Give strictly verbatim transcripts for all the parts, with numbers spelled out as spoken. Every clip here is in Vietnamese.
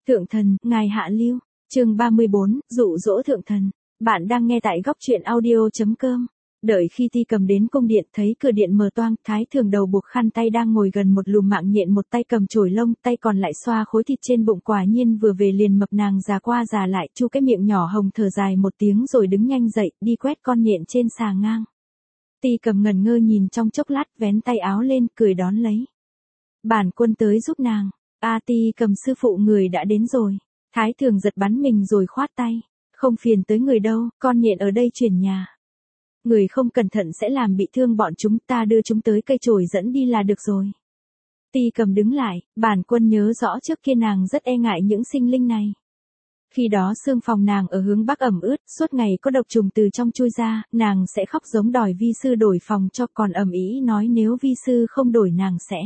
Thượng thần, ngài hạ lưu. Chương ba mươi bốn, dụ dỗ thượng thần. Bạn đang nghe tại góc truyện audio chấm com. Đợi khi Ti Cầm đến cung điện, thấy cửa điện mở toang, Thái Thường đầu buộc khăn tay đang ngồi gần một lùm mạng nhện, một tay cầm chổi lông, tay còn lại xoa khối thịt trên bụng. Quả nhiên vừa về liền mập, nàng già qua già lại, chu cái miệng nhỏ hồng thở dài một tiếng rồi đứng nhanh dậy, đi quét con nhện trên xà ngang. Ti Cầm ngẩn ngơ nhìn trong chốc lát, vén tay áo lên, cười đón lấy. Bản quân tới giúp nàng. A Ti Cầm sư phụ, người đã đến rồi. Thái Thường giật bắn mình rồi khoát tay. Không phiền tới người đâu, con nhện ở đây chuyển nhà. Người không cẩn thận sẽ làm bị thương bọn chúng, ta đưa chúng tới cây chổi dẫn đi là được rồi. Ti Cầm đứng lại, bản quân nhớ rõ trước kia nàng rất e ngại những sinh linh này. Khi đó xương phòng nàng ở hướng bắc ẩm ướt, suốt ngày có độc trùng từ trong chui ra, nàng sẽ khóc giống đòi vi sư đổi phòng cho, còn ầm ĩ nói nếu vi sư không đổi nàng sẽ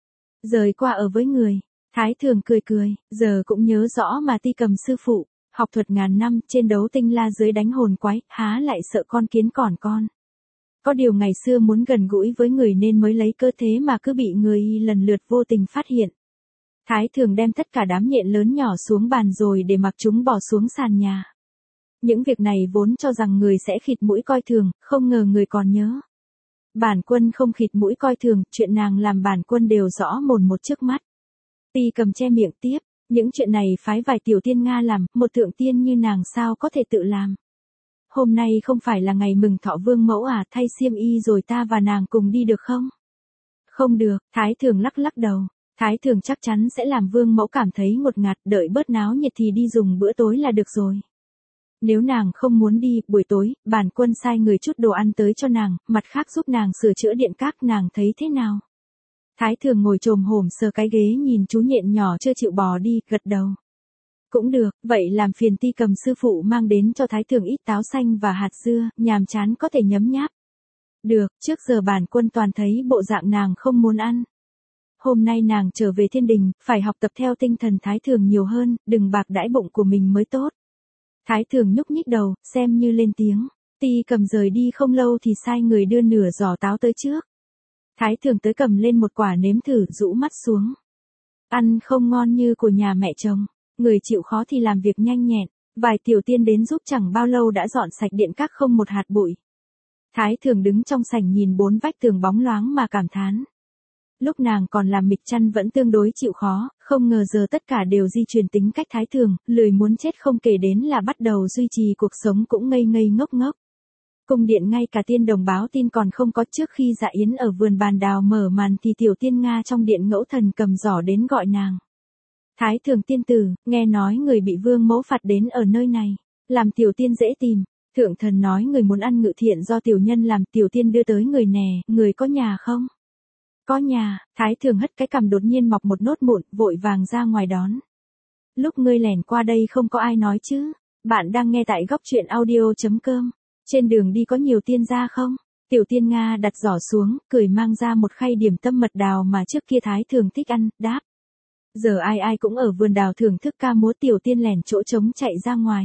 rời qua ở với người. Thái Thường cười cười, giờ cũng nhớ rõ mà. Ti Cầm sư phụ, học thuật ngàn năm, trên đấu tinh la dưới đánh hồn quái, há lại sợ con kiến còn con. Có điều ngày xưa muốn gần gũi với người nên mới lấy cơ thế mà cứ bị người lần lượt vô tình phát hiện. Thái Thường đem tất cả đám nhện lớn nhỏ xuống bàn rồi để mặc chúng bỏ xuống sàn nhà. Những việc này vốn cho rằng người sẽ khịt mũi coi thường, không ngờ người còn nhớ. Bản quân không khịt mũi coi thường, chuyện nàng làm bản quân đều rõ mồn một trước mắt. Ti Cầm che miệng tiếp, những chuyện này phái vài tiểu tiên Nga làm, một thượng tiên như nàng sao có thể tự làm. Hôm nay không phải là ngày mừng thọ vương mẫu à, thay xiêm y rồi ta và nàng cùng đi được không? Không được, Thái Thường lắc lắc đầu. Thái Thường chắc chắn sẽ làm vương mẫu cảm thấy ngột ngạt, đợi bớt náo nhiệt thì đi dùng bữa tối là được rồi. Nếu nàng không muốn đi, buổi tối, bản quân sai người chút đồ ăn tới cho nàng, mặt khác giúp nàng sửa chữa điện các, nàng thấy thế nào? Thái Thường ngồi chồm hổm sờ cái ghế nhìn chú nhện nhỏ chưa chịu bò đi, gật đầu. Cũng được, vậy làm phiền Ti Cầm sư phụ mang đến cho Thái Thường ít táo xanh và hạt dưa, nhàm chán có thể nhấm nháp. Được, trước giờ bản quân toàn thấy bộ dạng nàng không muốn ăn. Hôm nay nàng trở về thiên đình, phải học tập theo tinh thần Thái Thường nhiều hơn, đừng bạc đãi bụng của mình mới tốt. Thái Thường nhúc nhích đầu, xem như lên tiếng. Ti Cầm rời đi không lâu thì sai người đưa nửa giỏ táo tới trước. Thái Thường tới cầm lên một quả nếm thử, rũ mắt xuống. Ăn không ngon như của nhà mẹ chồng, người chịu khó thì làm việc nhanh nhẹn, vài tiểu tiên đến giúp chẳng bao lâu đã dọn sạch điện các không một hạt bụi. Thái Thường đứng trong sảnh nhìn bốn vách tường bóng loáng mà cảm thán. Lúc nàng còn làm mịch chăn vẫn tương đối chịu khó, không ngờ giờ tất cả đều di truyền tính cách Thái Thường, lười muốn chết không kể đến là bắt đầu duy trì cuộc sống cũng ngây ngây ngốc ngốc. Cung điện ngay cả tiên đồng báo tin còn không có, trước khi dạ yến ở vườn bàn đào mở màn thì tiểu tiên Nga trong điện ngẫu thần cầm giỏ đến gọi nàng. Thái Thường tiên tử, nghe nói người bị vương mẫu phạt đến ở nơi này, làm tiểu tiên dễ tìm. Thượng thần nói người muốn ăn ngự thiện do tiểu nhân làm, tiểu tiên đưa tới người nè, người có nhà không? Có nhà. Thái Thường hất cái cằm đột nhiên mọc một nốt mụn, vội vàng ra ngoài đón. Lúc ngươi lẻn qua đây không có ai nói chứ? Bạn đang nghe tại góc truyện audio chấm com. Trên đường đi có nhiều tiên gia không? Tiểu tiên Nga đặt giỏ xuống, cười mang ra một khay điểm tâm mật đào mà trước kia Thái Thường thích ăn, đáp. Giờ ai ai cũng ở vườn đào thưởng thức ca múa, tiểu tiên lẻn chỗ trống chạy ra ngoài.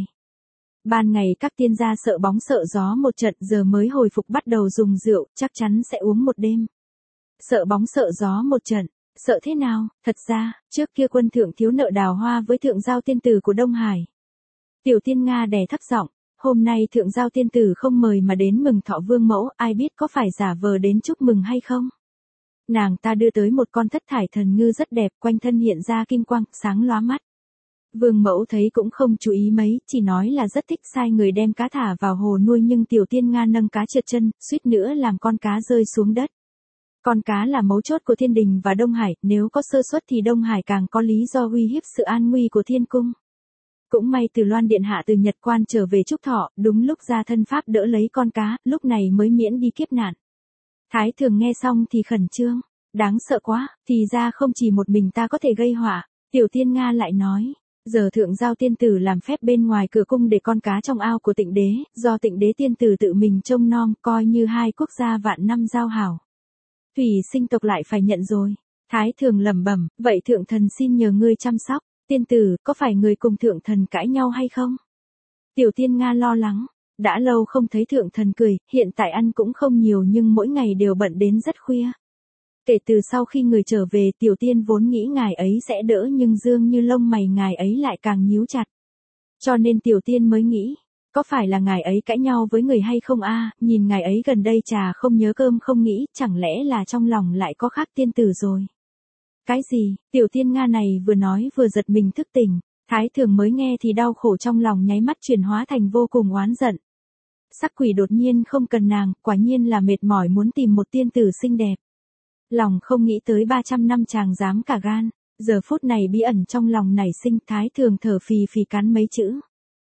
Ban ngày các tiên gia sợ bóng sợ gió một trận, giờ mới hồi phục bắt đầu dùng rượu, chắc chắn sẽ uống một đêm. Sợ bóng sợ gió một trận, sợ thế nào? Thật ra, trước kia quân thượng thiếu nợ đào hoa với thượng giao tiên tử của Đông Hải. Tiểu tiên Nga đè thấp giọng. Hôm nay thượng giao tiên tử không mời mà đến mừng thọ vương mẫu, ai biết có phải giả vờ đến chúc mừng hay không? Nàng ta đưa tới một con thất thải thần ngư rất đẹp, quanh thân hiện ra kim quang, sáng lóa mắt. Vương mẫu thấy cũng không chú ý mấy, chỉ nói là rất thích, sai người đem cá thả vào hồ nuôi, nhưng tiểu tiên Nga nâng cá trượt chân, suýt nữa làm con cá rơi xuống đất. Con cá là mấu chốt của thiên đình và Đông Hải, nếu có sơ suất thì Đông Hải càng có lý do uy hiếp sự an nguy của thiên cung. Cũng may Từ Loan điện hạ từ Nhật Quan trở về chúc thọ, đúng lúc ra thân pháp đỡ lấy con cá, lúc này mới miễn đi kiếp nạn. Thái Thường nghe xong thì khẩn trương, đáng sợ quá, thì ra không chỉ một mình ta có thể gây họa. Tiểu tiên Nga lại nói, giờ thượng giao tiên tử làm phép bên ngoài cửa cung để con cá trong ao của Tịnh đế, do Tịnh đế tiên tử tự mình trông nom, coi như hai quốc gia vạn năm giao hảo. Thủy sinh tộc lại phải nhận rồi. Thái Thường lẩm bẩm, vậy thượng thần xin nhờ ngươi chăm sóc. Tiên tử, có phải người cùng thượng thần cãi nhau hay không? Tiểu tiên Nga lo lắng, đã lâu không thấy thượng thần cười, hiện tại ăn cũng không nhiều nhưng mỗi ngày đều bận đến rất khuya. Kể từ sau khi người trở về, Tiểu Tiên vốn nghĩ ngài ấy sẽ đỡ nhưng dương như lông mày ngài ấy lại càng nhíu chặt. Cho nên Tiểu Tiên mới nghĩ, có phải là ngài ấy cãi nhau với người hay không a? Nhìn ngài ấy gần đây trà không nhớ cơm không nghĩ, chẳng lẽ là trong lòng lại có khác tiên tử rồi. Cái gì? Tiểu Tiên Nga này vừa nói vừa giật mình thức tỉnh, Thái Thường mới nghe thì đau khổ trong lòng nháy mắt chuyển hóa thành vô cùng oán giận. Sắc quỷ đột nhiên không cần nàng, quả nhiên là mệt mỏi muốn tìm một tiên tử xinh đẹp. Lòng không nghĩ tới ba trăm năm chàng dám cả gan, giờ phút này bí ẩn trong lòng nảy sinh. Thái Thường thở phì phì cắn mấy chữ.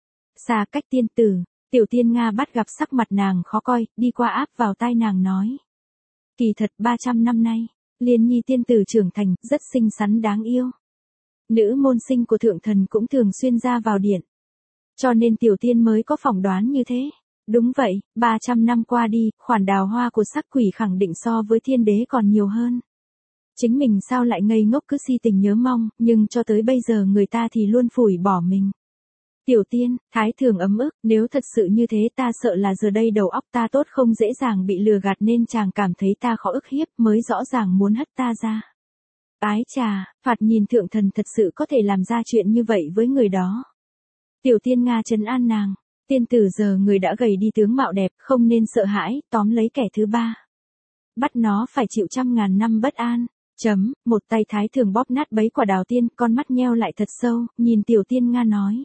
Xa cách tiên tử. Tiểu Tiên Nga bắt gặp sắc mặt nàng khó coi, đi qua áp vào tai nàng nói. Kỳ thật ba trăm năm nay, Liên Nhi tiên tử trưởng thành, rất xinh xắn đáng yêu. Nữ môn sinh của thượng thần cũng thường xuyên ra vào điện. Cho nên Tiểu Tiên mới có phỏng đoán như thế. Đúng vậy, ba trăm năm qua đi, khoản đào hoa của sắc quỷ khẳng định so với thiên đế còn nhiều hơn. Chính mình sao lại ngây ngốc cứ si tình nhớ mong, nhưng cho tới bây giờ người ta thì luôn phủi bỏ mình. Tiểu Tiên, Thái Thường ấm ức, nếu thật sự như thế ta sợ là giờ đây đầu óc ta tốt không dễ dàng bị lừa gạt nên chàng cảm thấy ta khó ức hiếp mới rõ ràng muốn hất ta ra. Ái chà, thoạt nhìn thượng thần thật sự có thể làm ra chuyện như vậy với người đó. Tiểu Tiên Nga trấn an nàng. Tiên tử giờ người đã gầy đi tướng mạo đẹp, không nên sợ hãi, tóm lấy kẻ thứ ba. Bắt nó phải chịu trăm ngàn năm bất an. Chấm, một tay Thái Thường bóp nát bấy quả đào tiên, con mắt nheo lại thật sâu, nhìn Tiểu Tiên Nga nói.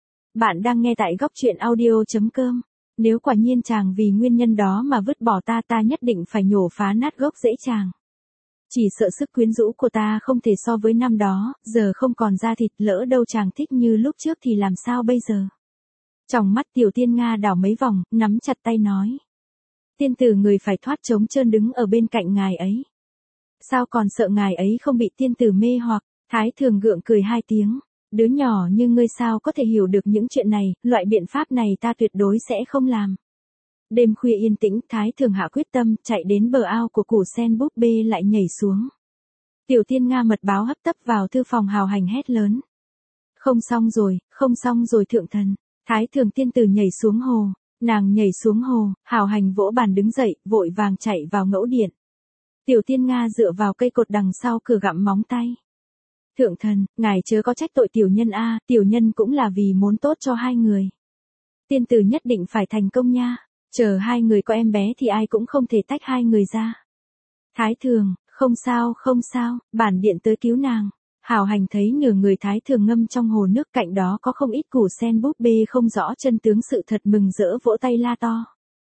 Bạn đang nghe tại góc truyện audio chấm com. Nếu quả nhiên chàng vì nguyên nhân đó mà vứt bỏ ta ta nhất định phải nhổ phá nát gốc rễ chàng. Chỉ sợ sức quyến rũ của ta không thể so với năm đó, giờ không còn da thịt, lỡ đâu chàng thích như lúc trước thì làm sao bây giờ. Trong mắt Tiểu Tiên Nga đảo mấy vòng, nắm chặt tay nói. Tiên tử người phải thoát trống trơn đứng ở bên cạnh ngài ấy. Sao còn sợ ngài ấy không bị tiên tử mê hoặc. Thái Thường gượng cười hai tiếng. Đứa nhỏ như ngươi sao có thể hiểu được những chuyện này, loại biện pháp này ta tuyệt đối sẽ không làm. Đêm khuya yên tĩnh, Thái Thường hạ quyết tâm, chạy đến bờ ao của củ sen búp bê lại nhảy xuống. Tiểu Tiên Nga mật báo hấp tấp vào thư phòng hào hành hét lớn. Không xong rồi, không xong rồi thượng thần. Thái Thường tiên tử nhảy xuống hồ, nàng nhảy xuống hồ, hào hành vỗ bàn đứng dậy, vội vàng chạy vào ngẫu điện. Tiểu Tiên Nga dựa vào cây cột đằng sau cửa gặm móng tay. Thượng thần, ngài chớ có trách tội tiểu nhân a, tiểu nhân cũng là vì muốn tốt cho hai người. Tiên tử nhất định phải thành công nha, chờ hai người có em bé thì ai cũng không thể tách hai người ra. Thái Thường, không sao không sao, bản điện tới cứu nàng. Hào hành thấy nửa người Thái Thường ngâm trong hồ nước, cạnh đó có không ít củ sen búp bê không rõ chân tướng sự thật, mừng rỡ vỗ tay la to.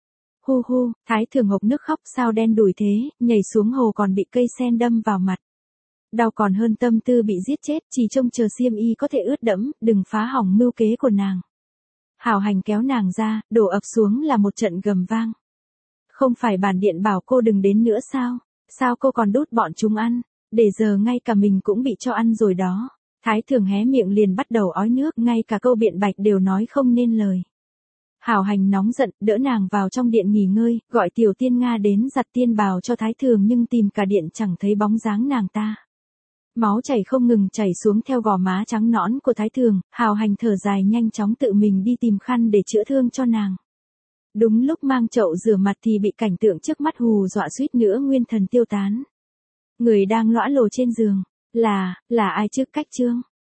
Hu hu, Thái Thường hộc nước khóc, sao đen đủi thế, nhảy xuống hồ còn bị cây sen đâm vào mặt. Đau còn hơn tâm tư bị giết chết, chỉ trông chờ xiêm y có thể ướt đẫm, đừng phá hỏng mưu kế của nàng. Hào hành kéo nàng ra, đổ ập xuống là một trận gầm vang. Không phải bản điện bảo cô đừng đến nữa sao? Sao cô còn đút bọn chúng ăn? Để giờ ngay cả mình cũng bị cho ăn rồi đó. Thái Thường hé miệng liền bắt đầu ói nước, ngay cả câu biện bạch đều nói không nên lời. Hào hành nóng giận, đỡ nàng vào trong điện nghỉ ngơi, gọi Tiểu Tiên Nga đến giặt tiên bào cho Thái Thường nhưng tìm cả điện chẳng thấy bóng dáng nàng ta. Máu chảy không ngừng chảy xuống theo gò má trắng nõn của Thái Thường, hào hành thở dài nhanh chóng tự mình đi tìm khăn để chữa thương cho nàng. Đúng lúc mang chậu rửa mặt thì bị cảnh tượng trước mắt hù dọa suýt nữa nguyên thần tiêu tán. Người đang lõa lồ trên giường, là, là ai trước cách chương?